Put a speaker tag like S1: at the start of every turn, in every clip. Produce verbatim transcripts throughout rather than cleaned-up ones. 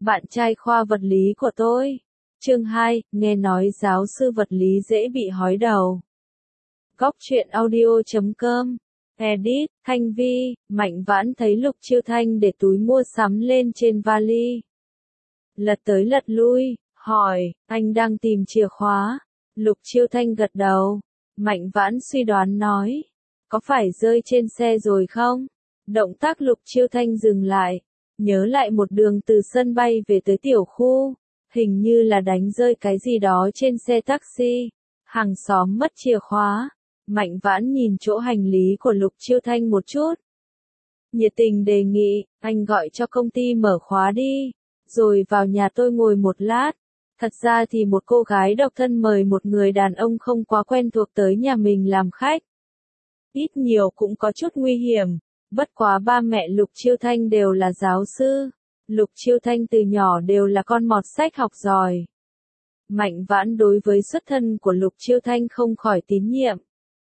S1: bạn trai khoa vật lý của tôi. Chương hai, nghe nói giáo sư vật lý dễ bị hói đầu. Góc truyện audio chấm com. Edit, Thanh Vi, Mạnh Vãn thấy Lục Chiêu Thanh để túi mua sắm lên trên vali. Lật tới lật lui, hỏi, anh đang tìm chìa khóa. Lục Chiêu Thanh gật đầu. Mạnh Vãn suy đoán nói, có phải rơi trên xe rồi không? Động tác Lục Chiêu Thanh dừng lại, nhớ lại một đường từ sân bay về tới tiểu khu, hình như là đánh rơi cái gì đó trên xe taxi. Hàng xóm mất chìa khóa. Mạnh Vãn nhìn chỗ hành lý của Lục Chiêu Thanh một chút. Nhiệt tình đề nghị, anh gọi cho công ty mở khóa đi, rồi vào nhà tôi ngồi một lát. Thật ra thì một cô gái độc thân mời một người đàn ông không quá quen thuộc tới nhà mình làm khách. Ít nhiều cũng có chút nguy hiểm, bất quá ba mẹ Lục Chiêu Thanh đều là giáo sư. Lục Chiêu Thanh từ nhỏ đều là con mọt sách học giỏi. Mạnh Vãn đối với xuất thân của Lục Chiêu Thanh không khỏi tín nhiệm.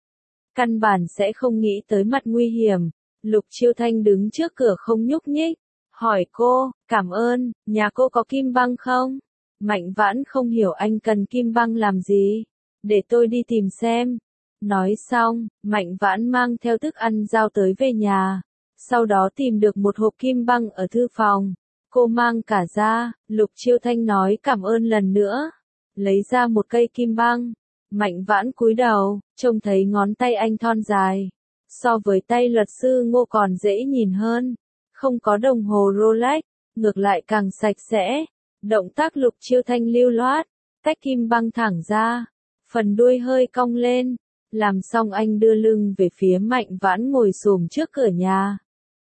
S1: Căn bản sẽ không nghĩ tới mặt nguy hiểm. Lục Chiêu Thanh đứng trước cửa không nhúc nhích, hỏi cô, cảm ơn, nhà cô có kim băng không? Mạnh Vãn không hiểu anh cần kim băng làm gì. Để tôi đi tìm xem. Nói xong, Mạnh Vãn mang theo thức ăn giao tới về nhà. Sau đó tìm được một hộp kim băng ở thư phòng. Cô mang cả ra, Lục Chiêu Thanh nói cảm ơn lần nữa. Lấy ra một cây kim băng. Mạnh Vãn cúi đầu, trông thấy ngón tay anh thon dài. So với tay luật sư Ngô còn dễ nhìn hơn. Không có đồng hồ Rolex, ngược lại càng sạch sẽ. Động tác Lục Chiêu Thanh lưu loát, tách kim băng thẳng ra. Phần đuôi hơi cong lên. Làm xong anh đưa lưng về phía Mạnh Vãn ngồi xổm trước cửa nhà.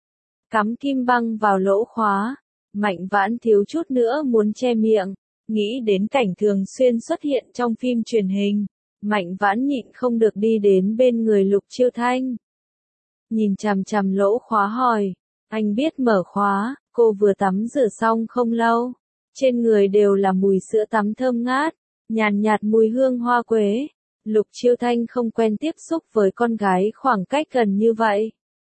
S1: Cắm kim băng vào lỗ khóa. Mạnh Vãn thiếu chút nữa muốn che miệng. Nghĩ đến cảnh thường xuyên xuất hiện trong phim truyền hình. Mạnh Vãn nhịn không được đi đến bên người Lục Chiêu Thanh. Nhìn chằm chằm lỗ khóa hỏi. Anh biết mở khóa, cô vừa tắm rửa xong không lâu. Trên người đều là mùi sữa tắm thơm ngát, nhàn nhạt mùi hương hoa quế. Lục Chiêu Thanh không quen tiếp xúc với con gái khoảng cách gần như vậy.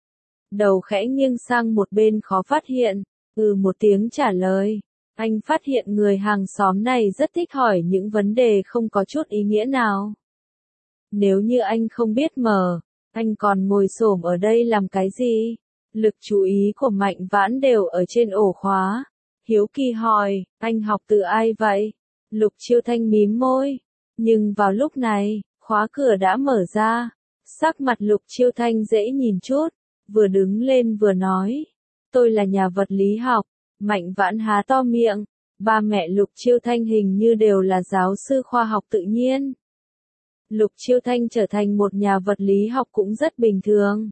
S1: Đầu khẽ nghiêng sang một bên khó phát hiện, ừ một tiếng trả lời. Anh phát hiện người hàng xóm này rất thích hỏi những vấn đề không có chút ý nghĩa nào. Nếu như anh không biết mở, anh còn ngồi xổm ở đây làm cái gì? Lực chú ý của Mạnh Vãn đều ở trên ổ khóa. Hiếu kỳ hỏi, anh học từ ai vậy? Lục Chiêu Thanh mím môi. Nhưng vào lúc này, khóa cửa đã mở ra. Sắc mặt Lục Chiêu Thanh dễ nhìn chút, vừa đứng lên vừa nói. Tôi là nhà vật lý học. Mạnh Vãn há to miệng. Ba mẹ Lục Chiêu Thanh hình như đều là giáo sư khoa học tự nhiên. Lục Chiêu Thanh trở thành một nhà vật lý học cũng rất bình thường.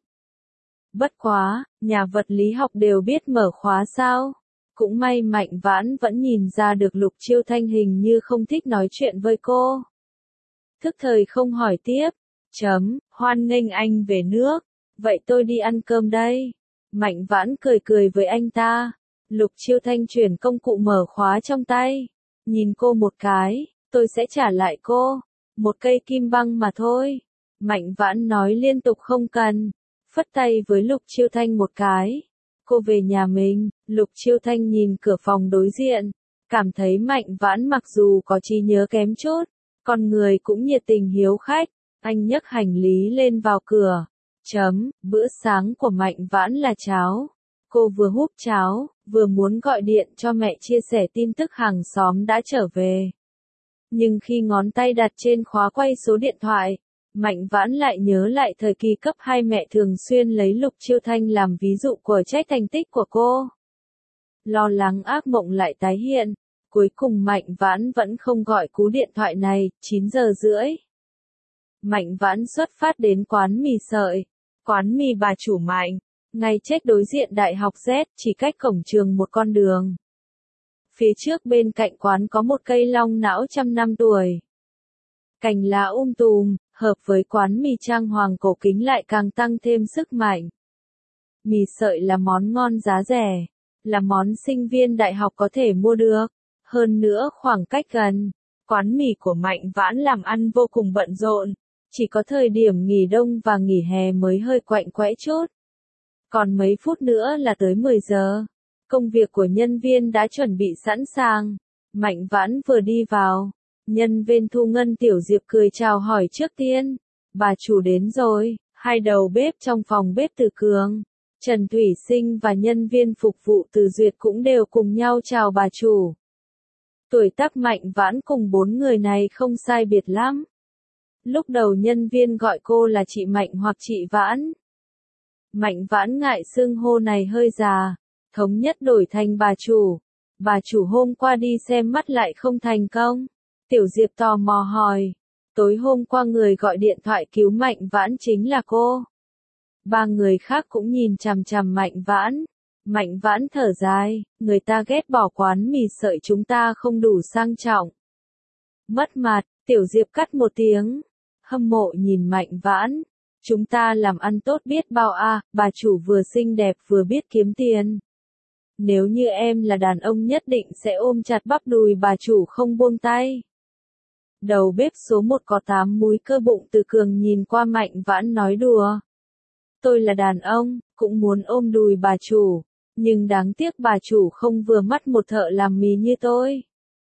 S1: Bất quá, nhà vật lý học đều biết mở khóa sao? Cũng may Mạnh Vãn vẫn nhìn ra được Lục Chiêu Thanh hình như không thích nói chuyện với cô. Thức thời không hỏi tiếp. Chấm, hoan nghênh anh về nước. Vậy tôi đi ăn cơm đây. Mạnh Vãn cười cười với anh ta. Lục Chiêu Thanh chuyển công cụ mở khóa trong tay. Nhìn cô một cái, tôi sẽ trả lại cô. Một cây kim băng mà thôi. Mạnh Vãn nói liên tục không cần. Phất tay với Lục Chiêu Thanh một cái. Cô về nhà mình. Lục Chiêu Thanh nhìn cửa phòng đối diện. Cảm thấy Mạnh Vãn mặc dù có trí nhớ kém chút, con người cũng nhiệt tình hiếu khách. Anh nhấc hành lý lên vào cửa. Chấm, bữa sáng của Mạnh Vãn là cháo. Cô vừa húp cháo, vừa muốn gọi điện cho mẹ chia sẻ tin tức hàng xóm đã trở về. Nhưng khi ngón tay đặt trên khóa quay số điện thoại, Mạnh Vãn lại nhớ lại thời kỳ cấp hai mẹ thường xuyên lấy Lục Chiêu Thanh làm ví dụ của trách thành tích của cô. Lo lắng ác mộng lại tái hiện, cuối cùng Mạnh Vãn vẫn không gọi cú điện thoại này. Chín giờ rưỡi. Mạnh Vãn xuất phát đến quán mì sợi, quán mì bà chủ Mạnh, ngay chết đối diện Đại học Z, chỉ cách cổng trường một con đường. Phía trước bên cạnh quán có một cây long não trăm năm tuổi. Cành lá um tùm, hợp với quán mì trang hoàng cổ kính lại càng tăng thêm sức mạnh. Mì sợi là món ngon giá rẻ, là món sinh viên đại học có thể mua được. Hơn nữa khoảng cách gần, quán mì của Mạnh Vãn làm ăn vô cùng bận rộn. Chỉ có thời điểm nghỉ đông và nghỉ hè mới hơi quạnh quẽ chút. Còn mấy phút nữa là tới mười giờ. Công việc của nhân viên đã chuẩn bị sẵn sàng. Mạnh Vãn vừa đi vào, nhân viên thu ngân Tiểu Diệp cười chào hỏi trước tiên. Bà chủ đến rồi. Hai đầu bếp trong phòng bếp Từ Cường, Trần Thủy Sinh và nhân viên phục vụ Từ Duyệt cũng đều cùng nhau chào bà chủ. Tuổi tác Mạnh Vãn cùng bốn người này không sai biệt lắm. Lúc đầu nhân viên gọi cô là chị Mạnh hoặc chị Vãn. Mạnh Vãn ngại xưng hô này hơi già, thống nhất đổi thành bà chủ. Bà chủ hôm qua đi xem mắt lại không thành công. Tiểu Diệp tò mò hỏi. Tối hôm qua người gọi điện thoại cứu Mạnh Vãn chính là cô. Ba người khác cũng nhìn chằm chằm Mạnh Vãn. Mạnh Vãn thở dài, người ta ghét bỏ quán mì sợi chúng ta không đủ sang trọng. Mất mặt, Tiểu Diệp cắt một tiếng. Hâm mộ nhìn Mạnh Vãn. Chúng ta làm ăn tốt biết bao a, à, bà chủ vừa xinh đẹp vừa biết kiếm tiền. Nếu như em là đàn ông nhất định sẽ ôm chặt bắp đùi bà chủ không buông tay. Đầu bếp số một có tám múi cơ bụng Từ Cường nhìn qua Mạnh Vãn nói đùa. Tôi là đàn ông, cũng muốn ôm đùi bà chủ, nhưng đáng tiếc bà chủ không vừa mắt một thợ làm mì như tôi.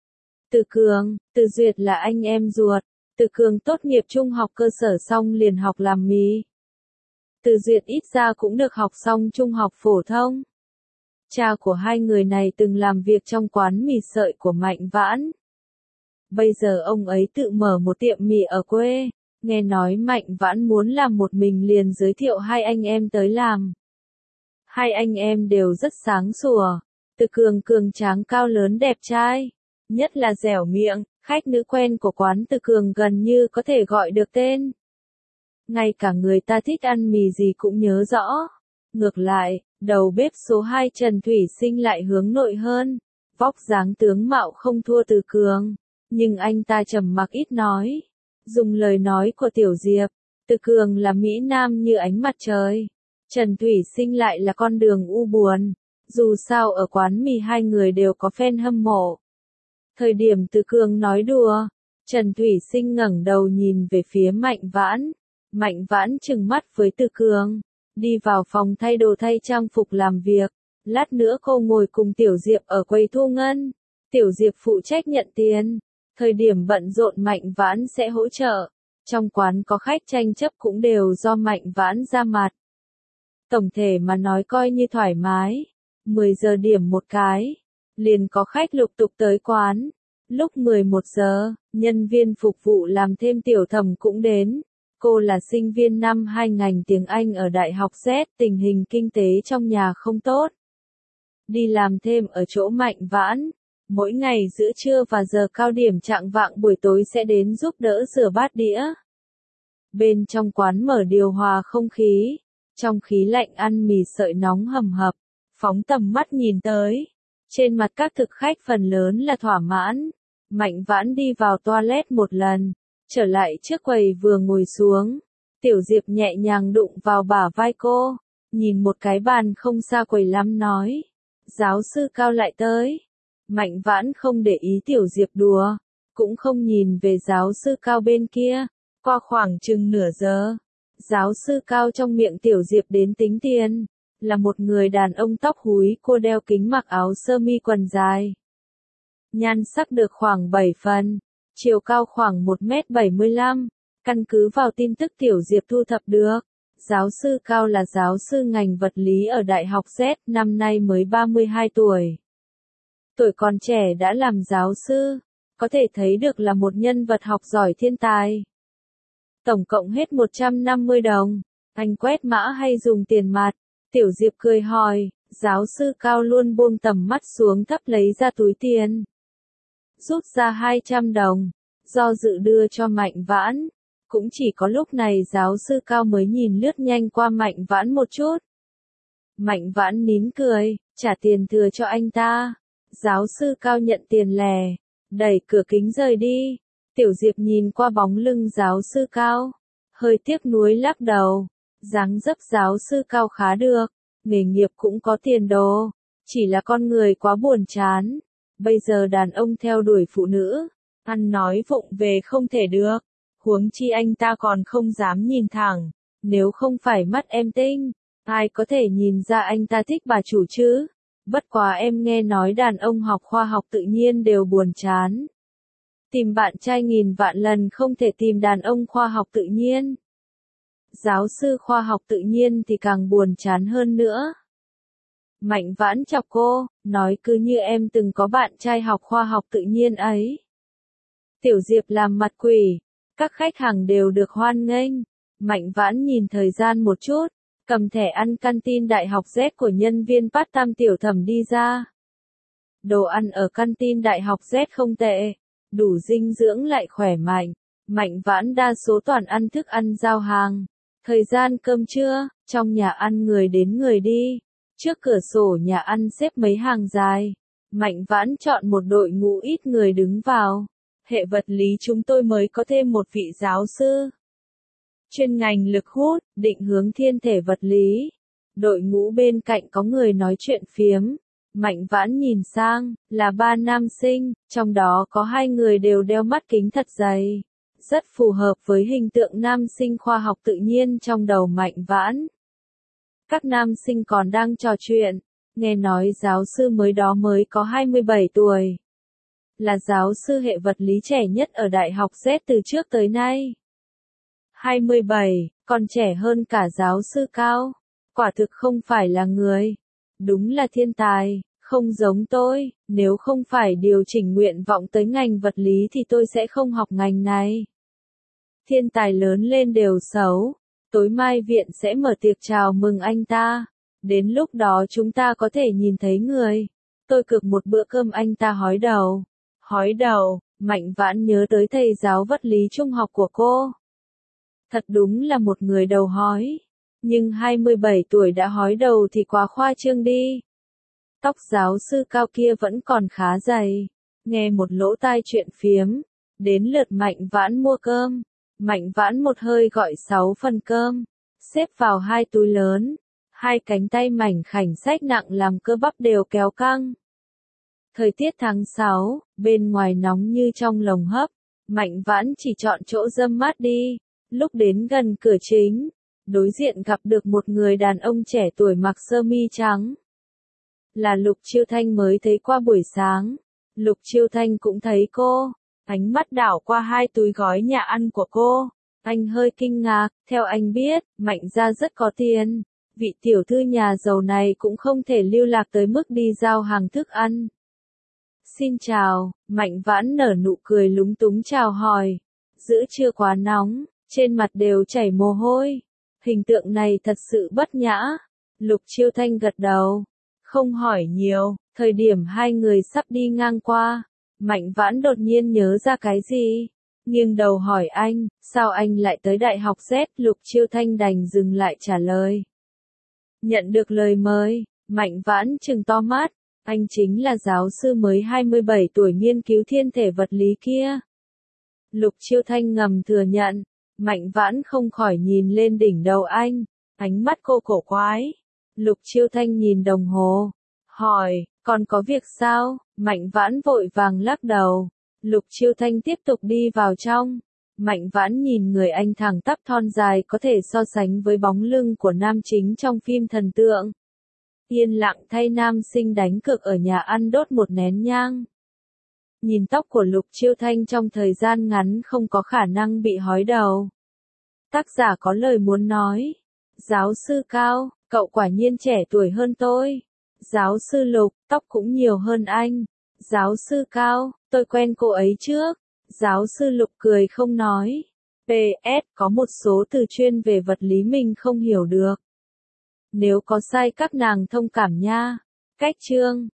S1: Từ Cường, Từ Duyệt là anh em ruột. Từ Cường tốt nghiệp trung học cơ sở xong liền học làm mì. Từ Duyệt ít ra cũng được học xong trung học phổ thông. Cha của hai người này từng làm việc trong quán mì sợi của Mạnh Vãn. Bây giờ ông ấy tự mở một tiệm mì ở quê. Nghe nói Mạnh Vãn muốn làm một mình liền giới thiệu hai anh em tới làm. Hai anh em đều rất sáng sủa. Từ Cường cường tráng cao lớn đẹp trai. Nhất là dẻo miệng, khách nữ quen của quán Từ Cường gần như có thể gọi được tên. Ngay cả người ta thích ăn mì gì cũng nhớ rõ. Ngược lại, đầu bếp số hai Trần Thủy Sinh lại hướng nội hơn. Vóc dáng tướng mạo không thua Từ Cường. Nhưng anh ta trầm mặc ít nói. Dùng lời nói của Tiểu Diệp, Từ Cường là Mỹ Nam như ánh mặt trời. Trần Thủy Sinh lại là con đường u buồn. Dù sao ở quán mì hai người đều có fan hâm mộ. Thời điểm Từ Cường nói đùa, Trần Thủy Sinh ngẩng đầu nhìn về phía Mạnh Vãn. Mạnh Vãn trừng mắt với Từ Cường, đi vào phòng thay đồ thay trang phục làm việc. Lát nữa cô ngồi cùng Tiểu Diệp ở quầy thu ngân. Tiểu Diệp phụ trách nhận tiền. Thời điểm bận rộn Mạnh Vãn sẽ hỗ trợ. Trong quán có khách tranh chấp cũng đều do Mạnh Vãn ra mặt. Tổng thể mà nói coi như thoải mái. mười giờ điểm một cái, liền có khách lục tục tới quán. Lúc mười một giờ, nhân viên phục vụ làm thêm Tiểu Thẩm cũng đến. Cô là sinh viên năm hai ngành tiếng Anh ở Đại học Z, tình hình kinh tế trong nhà không tốt. Đi làm thêm ở chỗ Mạnh Vãn. Mỗi ngày giữa trưa và giờ cao điểm chạng vạng buổi tối sẽ đến giúp đỡ rửa bát đĩa. Bên trong quán mở điều hòa không khí. Trong khí lạnh ăn mì sợi nóng hầm hập. Phóng tầm mắt nhìn tới. Trên mặt các thực khách phần lớn là thỏa mãn. Mạnh Vãn đi vào toilet một lần. Trở lại trước quầy vừa ngồi xuống. Tiểu Diệp nhẹ nhàng đụng vào bả vai cô. Nhìn một cái bàn không xa quầy lắm nói. Giáo sư Cao lại tới. Mạnh Vãn không để ý Tiểu Diệp đùa. Cũng không nhìn về giáo sư Cao bên kia. Qua khoảng chừng nửa giờ. Giáo sư Cao trong miệng Tiểu Diệp đến tính tiền. Là một người đàn ông tóc húi, cô đeo kính mặc áo sơ mi quần dài. Nhan sắc được khoảng bảy phần. Chiều cao khoảng một mét bảy mươi lăm. Căn cứ vào tin tức Tiểu Diệp thu thập được. Giáo sư Cao là giáo sư ngành vật lý ở Đại học Z, năm nay mới ba mươi hai tuổi. Tuổi còn trẻ đã làm giáo sư. Có thể thấy được là một nhân vật học giỏi thiên tài. Tổng cộng hết một trăm năm mươi đồng. Anh quét mã hay dùng tiền mặt? Tiểu Diệp cười hỏi. Giáo sư Cao luôn buông tầm mắt xuống thấp lấy ra túi tiền. Rút ra hai trăm đồng. Do dự đưa cho Mạnh Vãn. Cũng chỉ có lúc này giáo sư Cao mới nhìn lướt nhanh qua Mạnh Vãn một chút. Mạnh Vãn nín cười, trả tiền thừa cho anh ta. Giáo sư Cao nhận tiền lẻ, đẩy cửa kính rời đi. Tiểu Diệp nhìn qua bóng lưng giáo sư Cao, hơi tiếc nuối lắc đầu. Dáng dấp giáo sư Cao khá được, nghề nghiệp cũng có tiền đồ, chỉ là con người quá buồn chán. Bây giờ đàn ông theo đuổi phụ nữ, ăn nói vụng về không thể được. Huống chi anh ta còn không dám nhìn thẳng. Nếu không phải mắt em tinh, ai có thể nhìn ra anh ta thích bà chủ chứ? Bất quá em nghe nói đàn ông học khoa học tự nhiên đều buồn chán. Tìm bạn trai nghìn vạn lần không thể tìm đàn ông khoa học tự nhiên. Giáo sư khoa học tự nhiên thì càng buồn chán hơn nữa. Mạnh Vãn chọc cô, nói cứ như em từng có bạn trai học khoa học tự nhiên ấy. Tiểu Diệp làm mặt quỷ, các khách hàng đều được hoan nghênh. Mạnh Vãn nhìn thời gian một chút, cầm thẻ ăn canteen đại học Z của nhân viên part-time Tiểu Thẩm đi ra. Đồ ăn ở canteen đại học Z không tệ, đủ dinh dưỡng lại khỏe mạnh. Mạnh Vãn đa số toàn ăn thức ăn giao hàng. Thời gian cơm trưa, trong nhà ăn người đến người đi. Trước cửa sổ nhà ăn xếp mấy hàng dài. Mạnh Vãn chọn một đội ngũ ít người đứng vào. Hệ vật lý chúng tôi mới có thêm một vị giáo sư. Chuyên ngành lực hút, định hướng thiên thể vật lý. Đội ngũ bên cạnh có người nói chuyện phiếm. Mạnh Vãn nhìn sang, là ba nam sinh, trong đó có hai người đều đeo mắt kính thật dày. Rất phù hợp với hình tượng nam sinh khoa học tự nhiên trong đầu Mạnh Vãn. Các nam sinh còn đang trò chuyện, nghe nói giáo sư mới đó mới có hai mươi bảy tuổi. Là giáo sư hệ vật lý trẻ nhất ở Đại học Z từ trước tới nay. hai mươi bảy, còn trẻ hơn cả giáo sư Cao. Quả thực không phải là người. Đúng là thiên tài, không giống tôi, nếu không phải điều chỉnh nguyện vọng tới ngành vật lý thì tôi sẽ không học ngành này. Thiên tài lớn lên đều xấu. Tối mai viện sẽ mở tiệc chào mừng anh ta. Đến lúc đó chúng ta có thể nhìn thấy người. Tôi cược một bữa cơm anh ta hói đầu. Hói đầu, Mạnh Vãn nhớ tới thầy giáo vật lý trung học của cô. Thật đúng là một người đầu hói. Nhưng hai mươi bảy tuổi đã hói đầu thì quá khoa trương đi. Tóc giáo sư Cao kia vẫn còn khá dày. Nghe một lỗ tai chuyện phiếm. Đến lượt Mạnh Vãn mua cơm. Mạnh Vãn một hơi gọi sáu phần cơm. Xếp vào hai túi lớn. Hai cánh tay mảnh khảnh xách nặng làm cơ bắp đều kéo căng. Thời tiết tháng sáu, bên ngoài nóng như trong lồng hấp. Mạnh Vãn chỉ chọn chỗ râm mát đi. Lúc đến gần cửa chính, đối diện gặp được một người đàn ông trẻ tuổi mặc sơ mi trắng. Là Lục Chiêu Thanh mới thấy qua buổi sáng. Lục Chiêu Thanh cũng thấy cô. Ánh mắt đảo qua hai túi gói nhà ăn của cô. Anh hơi kinh ngạc, theo anh biết, Mạnh gia rất có tiền. Vị tiểu thư nhà giàu này cũng không thể lưu lạc tới mức đi giao hàng thức ăn. Xin chào, Mạnh Vãn nở nụ cười lúng túng chào hỏi. Giữa trưa quá nóng, trên mặt đều chảy mồ hôi. Hình tượng này thật sự bất nhã. Lục Chiêu Thanh gật đầu. Không hỏi nhiều, thời điểm hai người sắp đi ngang qua. Mạnh Vãn đột nhiên nhớ ra cái gì. Nghiêng đầu hỏi anh, sao anh lại tới Đại học Z? Lục Chiêu Thanh đành dừng lại trả lời. Nhận được lời mời, Mạnh Vãn trừng to mắt. Anh chính là giáo sư mới hai mươi bảy tuổi nghiên cứu thiên thể vật lý kia. Lục Chiêu Thanh ngầm thừa nhận. Mạnh Vãn không khỏi nhìn lên đỉnh đầu anh. Ánh mắt cô cổ quái. Lục Chiêu Thanh nhìn đồng hồ. Hỏi, còn có việc sao? Mạnh Vãn vội vàng lắc đầu. Lục Chiêu Thanh tiếp tục đi vào trong. Mạnh Vãn nhìn người anh thẳng tắp thon dài có thể so sánh với bóng lưng của nam chính trong phim thần tượng. Yên lặng thay nam sinh đánh cược ở nhà ăn đốt một nén nhang. Nhìn tóc của Lục Chiêu Thanh trong thời gian ngắn không có khả năng bị hói đầu. Tác giả có lời muốn nói. Giáo sư Cao, cậu quả nhiên trẻ tuổi hơn tôi. Giáo sư Lục, tóc cũng nhiều hơn anh. Giáo sư Cao, tôi quen cô ấy trước. Giáo sư Lục cười không nói. pê ét, có một số từ chuyên về vật lý mình không hiểu được. Nếu có sai các nàng thông cảm nha. Cách chương